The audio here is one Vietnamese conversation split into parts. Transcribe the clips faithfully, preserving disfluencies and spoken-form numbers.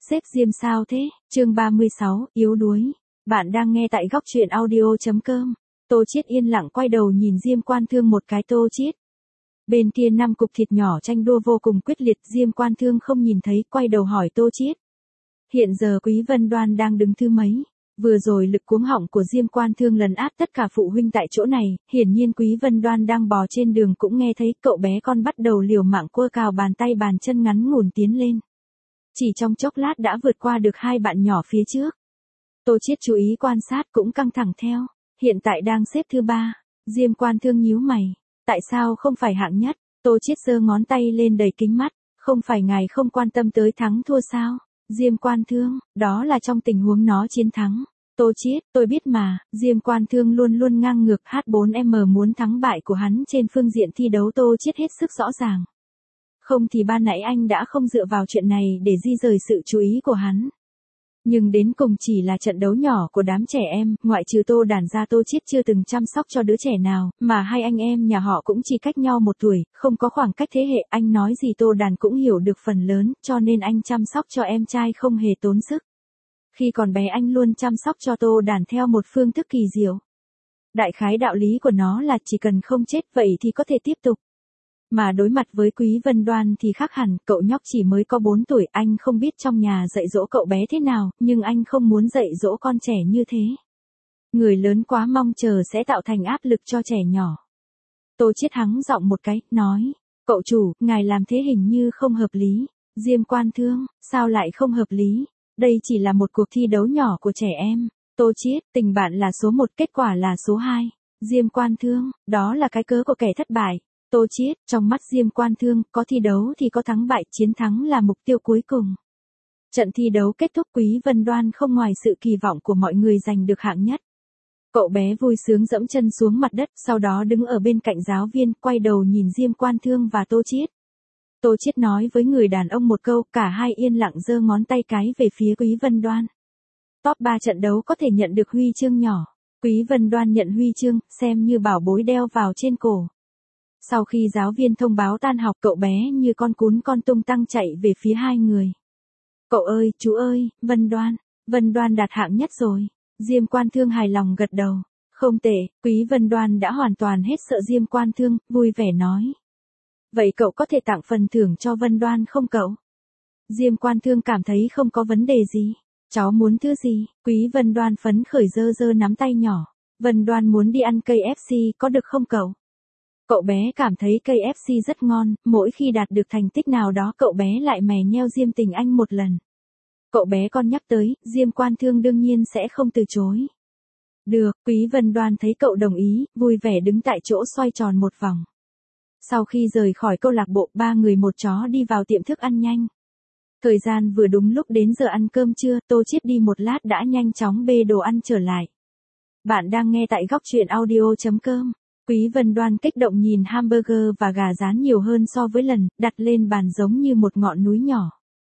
Sếp Diêm sao thế? Chương ba mươi sáu, yếu đuối. Bạn đang nghe tại góc truyện audio.com. Tô Chiết yên lặng quay đầu nhìn Diêm Quan Thương một cái. Tô Chiết. Bên kia năm cục thịt nhỏ tranh đua vô cùng quyết liệt. Diêm Quan Thương không nhìn thấy, quay đầu hỏi Tô Chiết. Hiện giờ Quý Vân Đoan đang đứng thứ mấy? Vừa rồi lực cuống họng của Diêm Quan Thương lấn át tất cả phụ huynh tại chỗ này, hiển nhiên Quý Vân Đoan đang bò trên đường cũng nghe thấy. Cậu bé con bắt đầu liều mạng quơ cào bàn tay bàn chân ngắn ngủn tiến lên. Chỉ trong chốc lát đã vượt qua được hai bạn nhỏ phía trước. Tô Chiết chú ý quan sát cũng căng thẳng theo, hiện tại đang xếp thứ ba. Diêm Quan Thương nhíu mày, tại sao không phải hạng nhất? Tô Chiết giơ ngón tay lên đầy kính mắt, không phải ngài không quan tâm tới thắng thua sao? Diêm Quan Thương, đó là trong tình huống nó chiến thắng. Tô Chiết, tôi biết mà. Diêm Quan Thương luôn luôn ngang ngược. H bốn M muốn thắng bại của hắn trên phương diện thi đấu Tô Chiết hết sức rõ ràng. Không thì ban nãy anh đã không dựa vào chuyện này để di rời sự chú ý của hắn. Nhưng đến cùng chỉ là trận đấu nhỏ của đám trẻ em, ngoại trừ Tô Đản ra Tô Chiết chưa từng chăm sóc cho đứa trẻ nào, mà hai anh em nhà họ cũng chỉ cách nhau một tuổi, không có khoảng cách thế hệ. Anh nói gì Tô Đản cũng hiểu được phần lớn, cho nên anh chăm sóc cho em trai không hề tốn sức. Khi còn bé anh luôn chăm sóc cho Tô Đản theo một phương thức kỳ diệu. Đại khái đạo lý của nó là chỉ cần không chết vậy thì có thể tiếp tục. Mà đối mặt với Quý Vân Đoan thì khác hẳn, cậu nhóc chỉ mới có bốn tuổi, anh không biết trong nhà dạy dỗ cậu bé thế nào, nhưng anh không muốn dạy dỗ con trẻ như thế. Người lớn quá mong chờ sẽ tạo thành áp lực cho trẻ nhỏ. Tô Chiết hắng giọng một cái, nói, cậu chủ, ngài làm thế hình như không hợp lý. Diêm Quan Thương, sao lại không hợp lý? Đây chỉ là một cuộc thi đấu nhỏ của trẻ em. Tô Chiết, tình bạn là số một, kết quả là số hai. Diêm Quan Thương, đó là cái cớ của kẻ thất bại. Tô Chiết, trong mắt Diêm Quan Thương, có thi đấu thì có thắng bại, chiến thắng là mục tiêu cuối cùng. Trận thi đấu kết thúc, Quý Vân Đoan không ngoài sự kỳ vọng của mọi người giành được hạng nhất. Cậu bé vui sướng dẫm chân xuống mặt đất, sau đó đứng ở bên cạnh giáo viên, quay đầu nhìn Diêm Quan Thương và Tô Chiết. Tô Chiết nói với người đàn ông một câu, cả hai yên lặng giơ ngón tay cái về phía Quý Vân Đoan. Top ba trận đấu có thể nhận được huy chương nhỏ. Quý Vân Đoan nhận huy chương, xem như bảo bối đeo vào trên cổ. Sau khi giáo viên thông báo tan học, cậu bé như con cún con tung tăng chạy về phía hai người. Cậu ơi, chú ơi, Vân Đoan, Vân Đoan đạt hạng nhất rồi. Diêm Quan Thương hài lòng gật đầu. Không tệ, Quý Vân Đoan đã hoàn toàn hết sợ Diêm Quan Thương, vui vẻ nói. Vậy cậu có thể tặng phần thưởng cho Vân Đoan không cậu? Diêm Quan Thương cảm thấy không có vấn đề gì. Cháu muốn thứ gì? Quý Vân Đoan phấn khởi giơ giơ nắm tay nhỏ. Vân Đoan muốn đi ăn cây ép xê, có được không cậu? Cậu bé cảm thấy cây ép xê rất ngon, mỗi khi đạt được thành tích nào đó cậu bé lại mè nheo Diêm Tình Anh một lần. Cậu bé con nhắc tới, Diêm Quan Thương đương nhiên sẽ không từ chối. Được, Quý Vân Đoan thấy cậu đồng ý, vui vẻ đứng tại chỗ xoay tròn một vòng. Sau khi rời khỏi câu lạc bộ, ba người một chó đi vào tiệm thức ăn nhanh. Thời gian vừa đúng lúc đến giờ ăn cơm trưa, Tô Chiết đi một lát đã nhanh chóng bê đồ ăn trở lại. Bạn đang nghe tại góc truyện audio.com. Quý Vân Đoan kích động nhìn hamburger và gà rán nhiều hơn so với lần, đặt lên bàn giống như một ngọn núi nhỏ.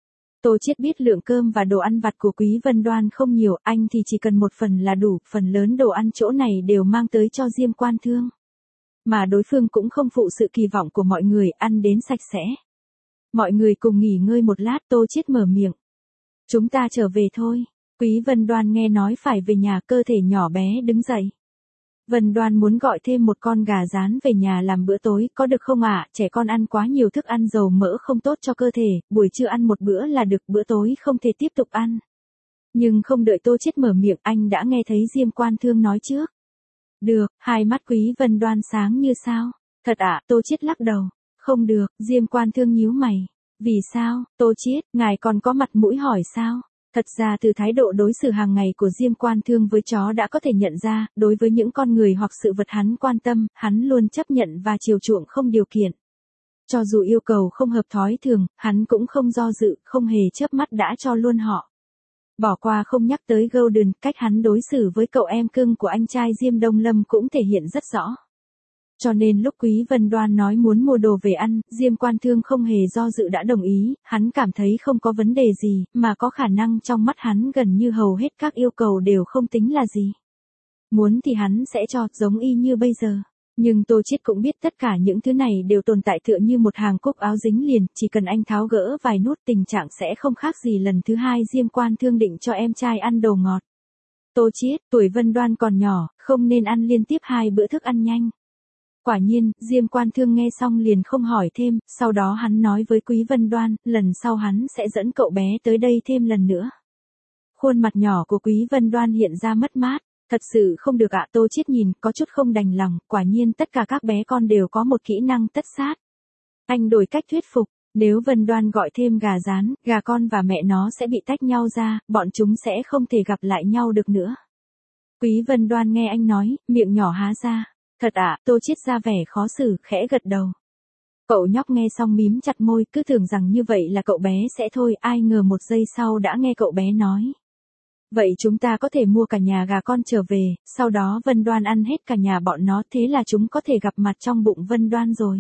Tô Chiết biết lượng cơm và đồ ăn vặt của Quý Vân Đoan không nhiều, anh thì chỉ cần một phần là đủ, phần lớn đồ ăn chỗ này đều mang tới cho Diêm Quan Thương. Mà đối phương cũng không phụ sự kỳ vọng của mọi người, ăn đến sạch sẽ. Mọi người cùng nghỉ ngơi một lát, Tô Chiết mở miệng. Chúng ta trở về thôi. Quý Vân Đoan nghe nói phải về nhà, cơ thể nhỏ bé đứng dậy. Vân Đoan muốn gọi thêm một con gà rán về nhà làm bữa tối, có được không ạ? À? Trẻ con ăn quá nhiều thức ăn dầu mỡ không tốt cho cơ thể, buổi trưa ăn một bữa là được, bữa tối không thể tiếp tục ăn. Nhưng không đợi Tô Chiết mở miệng, anh đã nghe thấy Diêm Quan Thương nói trước. Được, hai mắt Quý Vân Đoan sáng như sao. Thật ạ? À? Tô Chiết lắc đầu. Không được, Diêm Quan Thương nhíu mày. Vì sao? Tô Chiết, ngài còn có mặt mũi hỏi sao? Thật ra từ thái độ đối xử hàng ngày của Diêm Quan Thương với chó đã có thể nhận ra, đối với những con người hoặc sự vật hắn quan tâm, hắn luôn chấp nhận và chiều chuộng không điều kiện. Cho dù yêu cầu không hợp thói thường, hắn cũng không do dự, không hề chớp mắt đã cho luôn họ. Bỏ qua không nhắc tới Golden, cách hắn đối xử với cậu em cưng của anh trai Diêm Đông Lâm cũng thể hiện rất rõ. Cho nên lúc Quý Vân Đoan nói muốn mua đồ về ăn, Diêm Quan Thương không hề do dự đã đồng ý, hắn cảm thấy không có vấn đề gì, mà có khả năng trong mắt hắn gần như hầu hết các yêu cầu đều không tính là gì. Muốn thì hắn sẽ cho, giống y như bây giờ. Nhưng Tô Chiết cũng biết tất cả những thứ này đều tồn tại tựa như một hàng cúc áo dính liền, chỉ cần anh tháo gỡ vài nút tình trạng sẽ không khác gì lần thứ hai Diêm Quan Thương định cho em trai ăn đồ ngọt. Tô Chiết, tuổi Vân Đoan còn nhỏ, không nên ăn liên tiếp hai bữa thức ăn nhanh. Quả nhiên, Diêm Quan Thương nghe xong liền không hỏi thêm, sau đó hắn nói với Quý Vân Đoan, lần sau hắn sẽ dẫn cậu bé tới đây thêm lần nữa. Khuôn mặt nhỏ của Quý Vân Đoan hiện ra mất mát, thật sự không được ạ. Tô Chiết nhìn, có chút không đành lòng, quả nhiên tất cả các bé con đều có một kỹ năng tất sát. Anh đổi cách thuyết phục, nếu Vân Đoan gọi thêm gà rán, gà con và mẹ nó sẽ bị tách nhau ra, bọn chúng sẽ không thể gặp lại nhau được nữa. Quý Vân Đoan nghe anh nói, miệng nhỏ há ra. Thật ạ, à, Tô Chiết ra vẻ khó xử, khẽ gật đầu. Cậu nhóc nghe xong mím chặt môi, cứ tưởng rằng như vậy là cậu bé sẽ thôi, ai ngờ một giây sau đã nghe cậu bé nói. Vậy chúng ta có thể mua cả nhà gà con trở về, sau đó Vân Đoan ăn hết cả nhà bọn nó, thế là chúng có thể gặp mặt trong bụng Vân Đoan rồi.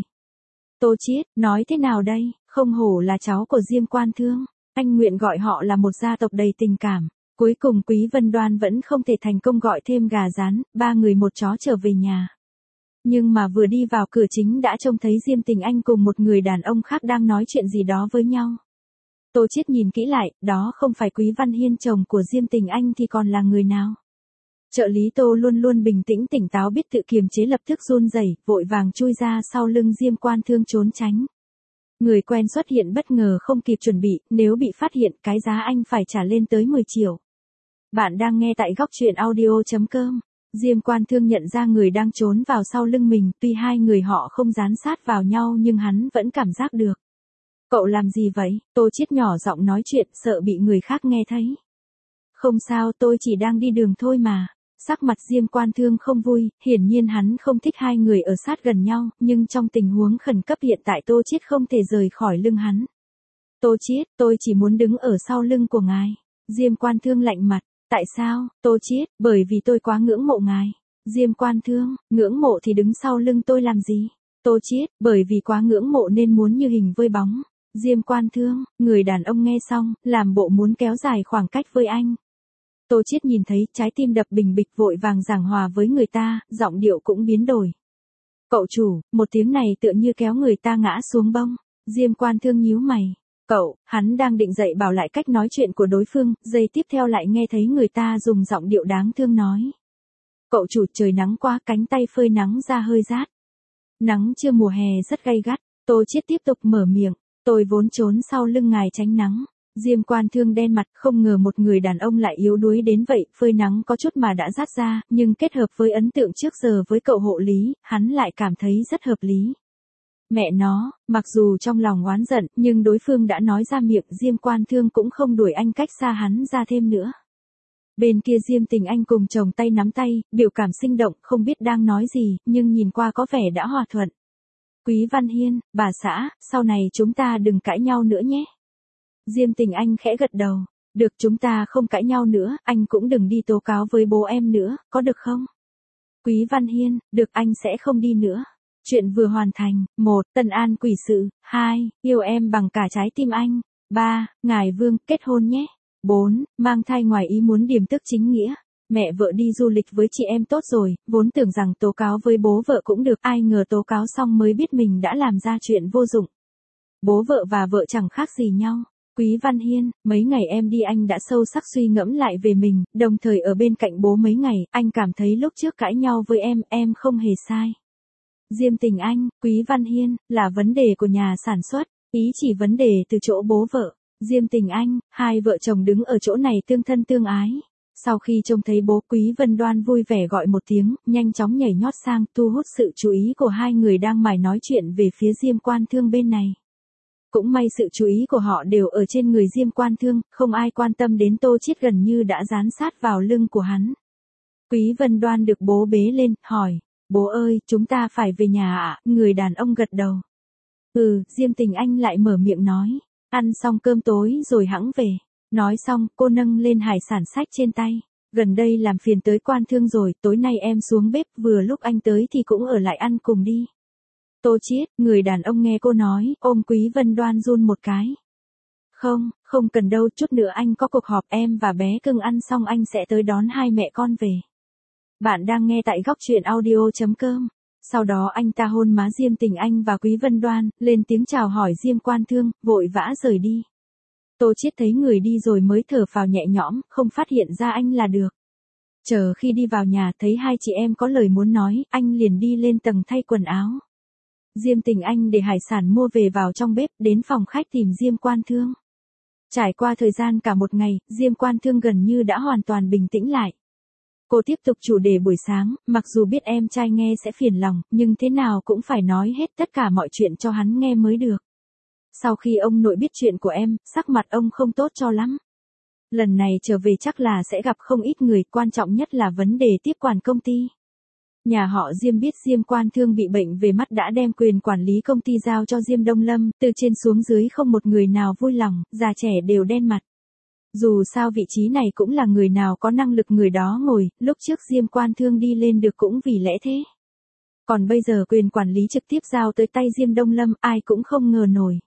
Tô Chiết, nói thế nào đây, không hổ là cháu của Diêm Quan Thương, anh nguyện gọi họ là một gia tộc đầy tình cảm. Cuối cùng Quý Vân Đoan vẫn không thể thành công gọi thêm gà rán, ba người một chó trở về nhà. Nhưng mà vừa đi vào cửa chính đã trông thấy Diêm Tình Anh cùng một người đàn ông khác đang nói chuyện gì đó với nhau. Tô Chiết nhìn kỹ lại, đó không phải Quý Văn Hiên chồng của Diêm Tình Anh thì còn là người nào? Trợ lý Tô luôn luôn bình tĩnh tỉnh táo biết tự kiềm chế lập tức run rẩy, vội vàng chui ra sau lưng Diêm Quan Thương trốn tránh. Người quen xuất hiện bất ngờ không kịp chuẩn bị, nếu bị phát hiện cái giá anh phải trả lên tới mười triệu. Bạn đang nghe tại góc truyện audio chấm com. Diêm Quan Thương nhận ra người đang trốn vào sau lưng mình, tuy hai người họ không dán sát vào nhau nhưng hắn vẫn cảm giác được. Cậu làm gì vậy? Tô Chiết nhỏ giọng nói chuyện, sợ bị người khác nghe thấy. Không sao, tôi chỉ đang đi đường thôi mà. Sắc mặt Diêm Quan Thương không vui, hiển nhiên hắn không thích hai người ở sát gần nhau, nhưng trong tình huống khẩn cấp hiện tại Tô Chiết không thể rời khỏi lưng hắn. Tô Chiết, tôi chỉ muốn đứng ở sau lưng của ngài. Diêm Quan Thương lạnh mặt. Tại sao? Tô Chiết, bởi vì tôi quá ngưỡng mộ ngài. Diêm Quan Thương, ngưỡng mộ thì đứng sau lưng tôi làm gì? Tô Chiết, bởi vì quá ngưỡng mộ nên muốn như hình với bóng. Diêm Quan Thương, người đàn ông nghe xong, làm bộ muốn kéo dài khoảng cách với anh. Tô Chiết nhìn thấy, trái tim đập bình bịch, vội vàng giảng hòa với người ta, giọng điệu cũng biến đổi. Cậu chủ, một tiếng này tựa như kéo người ta ngã xuống bông. Diêm Quan Thương nhíu mày. Cậu, hắn đang định dạy bảo lại cách nói chuyện của đối phương, giây tiếp theo lại nghe thấy người ta dùng giọng điệu đáng thương nói. Cậu chủ, trời nắng quá, cánh tay phơi nắng ra hơi rát. Nắng trưa mùa hè rất gay gắt. Tô Chiết tiếp tục mở miệng. Tôi vốn trốn sau lưng ngài tránh nắng. Diêm Quan Thương đen mặt, không ngờ một người đàn ông lại yếu đuối đến vậy, phơi nắng có chút mà đã rát ra, nhưng kết hợp với ấn tượng trước giờ với cậu hộ lý, hắn lại cảm thấy rất hợp lý. Mẹ nó, mặc dù trong lòng oán giận, nhưng đối phương đã nói ra miệng, Diêm Quan Thương cũng không đuổi anh cách xa hắn ra thêm nữa. Bên kia Diêm Tình Anh cùng chồng tay nắm tay, biểu cảm sinh động, không biết đang nói gì, nhưng nhìn qua có vẻ đã hòa thuận. Quý Văn Hiên, bà xã, sau này chúng ta đừng cãi nhau nữa nhé. Diêm Tình Anh khẽ gật đầu. Được, chúng ta không cãi nhau nữa, anh cũng đừng đi tố cáo với bố em nữa, có được không? Quý Văn Hiên, được, anh sẽ không đi nữa. Chuyện vừa hoàn thành. một. Tân an quỷ sự. hai. Yêu em bằng cả trái tim anh. ba. Ngài Vương, kết hôn nhé. bốn. Mang thai ngoài ý muốn điềm tức chính nghĩa. Mẹ vợ đi du lịch với chị em tốt rồi, vốn tưởng rằng tố cáo với bố vợ cũng được, ai ngờ tố cáo xong mới biết mình đã làm ra chuyện vô dụng. Bố vợ và vợ chẳng khác gì nhau. Quý Văn Hiên, mấy ngày em đi anh đã sâu sắc suy ngẫm lại về mình, đồng thời ở bên cạnh bố mấy ngày, anh cảm thấy lúc trước cãi nhau với em, em không hề sai. Diêm Tình Anh, Quý Văn Hiên, là vấn đề của nhà sản xuất, ý chỉ vấn đề từ chỗ bố vợ. Diêm Tình Anh, hai vợ chồng đứng ở chỗ này tương thân tương ái. Sau khi trông thấy bố, Quý Vân Đoan vui vẻ gọi một tiếng, nhanh chóng nhảy nhót sang, thu hút sự chú ý của hai người đang mải nói chuyện về phía Diêm Quan Thương bên này. Cũng may sự chú ý của họ đều ở trên người Diêm Quan Thương, không ai quan tâm đến Tô Chiết gần như đã dán sát vào lưng của hắn. Quý Vân Đoan được bố bế lên, hỏi, bố ơi, chúng ta phải về nhà ạ? À? Người đàn ông gật đầu. Ừ, Diêm Tình Anh lại mở miệng nói, ăn xong cơm tối rồi hẵng về. Nói xong, cô nâng lên hải sản sách trên tay. Gần đây làm phiền tới Quan Thương rồi, tối nay em xuống bếp, vừa lúc anh tới thì cũng ở lại ăn cùng đi. Tô Chiết, người đàn ông nghe cô nói, ôm Quý Vân Đoan run một cái. Không, không cần đâu, chút nữa anh có cuộc họp, em và bé cưng ăn xong anh sẽ tới đón hai mẹ con về. Bạn đang nghe tại góc truyện audio chấm com. Sau đó anh ta hôn má Diêm Tình Anh và Quý Vân Đoan, lên tiếng chào hỏi Diêm Quan Thương, vội vã rời đi. Tô Chiết thấy người đi rồi mới thở phào nhẹ nhõm, không phát hiện ra anh là được. Chờ khi đi vào nhà thấy hai chị em có lời muốn nói, anh liền đi lên tầng thay quần áo. Diêm Tình Anh để hải sản mua về vào trong bếp, đến phòng khách tìm Diêm Quan Thương. Trải qua thời gian cả một ngày, Diêm Quan Thương gần như đã hoàn toàn bình tĩnh lại. Cô tiếp tục chủ đề buổi sáng, mặc dù biết em trai nghe sẽ phiền lòng, nhưng thế nào cũng phải nói hết tất cả mọi chuyện cho hắn nghe mới được. Sau khi ông nội biết chuyện của em, sắc mặt ông không tốt cho lắm. Lần này trở về chắc là sẽ gặp không ít người, quan trọng nhất là vấn đề tiếp quản công ty. Nhà họ Diêm biết Diêm Quan Thương bị bệnh về mắt đã đem quyền quản lý công ty giao cho Diêm Đông Lâm, từ trên xuống dưới không một người nào vui lòng, già trẻ đều đen mặt. Dù sao vị trí này cũng là người nào có năng lực người đó ngồi, lúc trước Diêm Quan Thương đi lên được cũng vì lẽ thế. Còn bây giờ quyền quản lý trực tiếp giao tới tay Diêm Đông Lâm, ai cũng không ngờ nổi.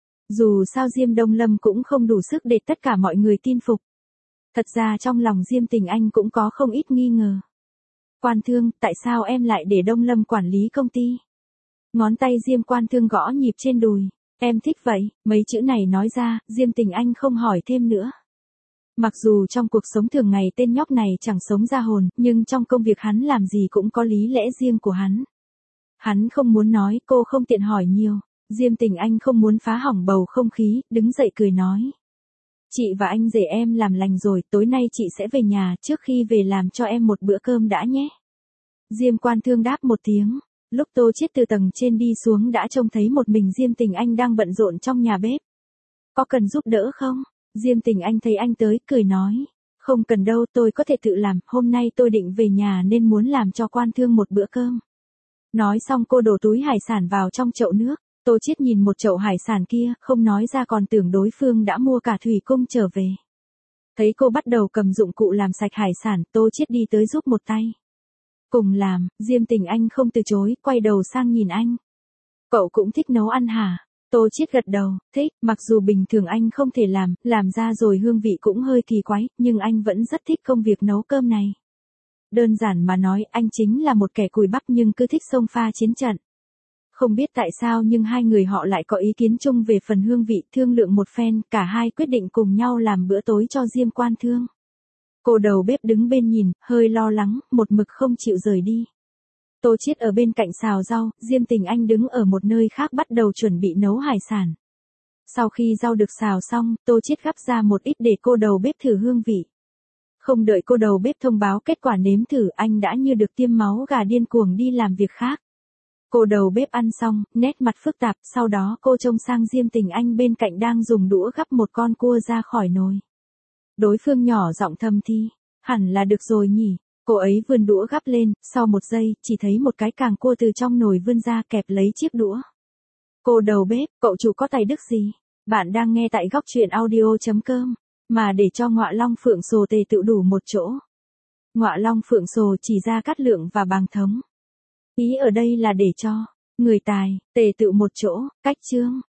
Dù sao Diêm Đông Lâm cũng không đủ sức để tất cả mọi người tin phục. Thật ra trong lòng Diêm Tình Anh cũng có không ít nghi ngờ. Quan Thương, tại sao em lại để Đông Lâm quản lý công ty? Ngón tay Diêm Quan Thương gõ nhịp trên đùi. Em thích vậy, mấy chữ này nói ra, Diêm Tình Anh không hỏi thêm nữa. Mặc dù trong cuộc sống thường ngày tên nhóc này chẳng sống ra hồn, nhưng trong công việc hắn làm gì cũng có lý lẽ riêng của hắn. Hắn không muốn nói, cô không tiện hỏi nhiều. Diêm Tình Anh không muốn phá hỏng bầu không khí, đứng dậy cười nói. Chị và anh rể em làm lành rồi, tối nay chị sẽ về nhà, trước khi về làm cho em một bữa cơm đã nhé. Diêm Quan Thương đáp một tiếng. Lúc Tô Chiết từ tầng trên đi xuống đã trông thấy một mình Diêm Tình Anh đang bận rộn trong nhà bếp. Có cần giúp đỡ không? Diêm Tình Anh thấy anh tới, cười nói. Không cần đâu, tôi có thể tự làm, hôm nay tôi định về nhà nên muốn làm cho Quan Thương một bữa cơm. Nói xong cô đổ túi hải sản vào trong chậu nước. Tô Chiết nhìn một chậu hải sản kia, không nói ra còn tưởng đối phương đã mua cả thủy cung trở về. Thấy cô bắt đầu cầm dụng cụ làm sạch hải sản, Tô Chiết đi tới giúp một tay. Cùng làm, Diêm Tình Anh không từ chối, quay đầu sang nhìn anh. Cậu cũng thích nấu ăn hả? Tô Chiết gật đầu, thích, mặc dù bình thường anh không thể làm, làm ra rồi hương vị cũng hơi kỳ quái, nhưng anh vẫn rất thích công việc nấu cơm này. Đơn giản mà nói, anh chính là một kẻ cùi bắp nhưng cứ thích xông pha chiến trận. Không biết tại sao nhưng hai người họ lại có ý kiến chung về phần hương vị, thương lượng một phen, cả hai quyết định cùng nhau làm bữa tối cho Diêm Quan Thương. Cô đầu bếp đứng bên nhìn, hơi lo lắng, một mực không chịu rời đi. Tô Chiết ở bên cạnh xào rau, Diêm Tình Anh đứng ở một nơi khác bắt đầu chuẩn bị nấu hải sản. Sau khi rau được xào xong, Tô Chiết gắp ra một ít để cô đầu bếp thử hương vị. Không đợi cô đầu bếp thông báo kết quả nếm thử, anh đã như được tiêm máu gà điên cuồng đi làm việc khác. Cô đầu bếp ăn xong, nét mặt phức tạp, sau đó cô trông sang Diêm Tình Anh bên cạnh đang dùng đũa gắp một con cua ra khỏi nồi. Đối phương nhỏ giọng thầm thì, hẳn là được rồi nhỉ. Cô ấy vươn đũa gắp lên, sau một giây, chỉ thấy một cái càng cua từ trong nồi vươn ra kẹp lấy chiếc đũa. Cô đầu bếp, cậu chủ có tài đức gì? Bạn đang nghe tại góc truyện audio chấm com, mà để cho Ngọa Long Phượng Sồ tề tự đủ một chỗ. Ngọa Long Phượng Sồ chỉ ra Cát Lượng và Bàng Thống. Ý ở đây là để cho người tài tề tự một chỗ, cách chương.